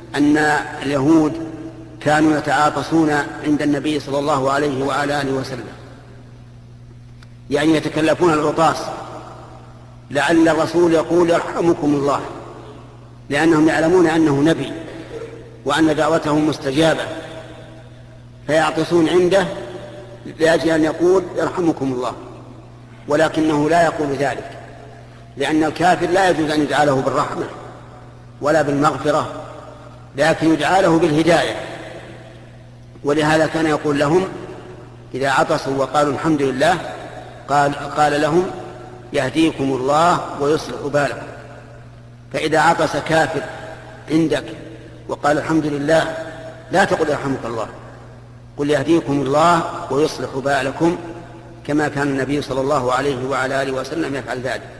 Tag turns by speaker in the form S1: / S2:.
S1: أن اليهود كانوا يتعاطسون عند النبي صلى الله عليه وعلى آله وسلم، يعني يتكلفون العطاس، لعل الرسول يقول يرحمكم الله، لأنهم يعلمون أنه نبي وأن دعوته مستجابة، فيعطسون عنده لأجل أن يقول يرحمكم الله، ولكنه لا يقول ذلك، لأن الكافر لا يجوز أن يدعى له بالرحمة ولا بالمغفرة، لكن يدعى له بالهداية. ولهذا كان يقول لهم إذا عطسوا وقالوا الحمد لله قال لهم يهديكم الله ويصلح بالكم. فإذا عطس كافر عندك وقال الحمد لله لا تقل يرحمك الله، قل يهديكم الله ويصلح بالكم، كما كان النبي صلى الله عليه وعلى آله وسلم يفعل ذلك.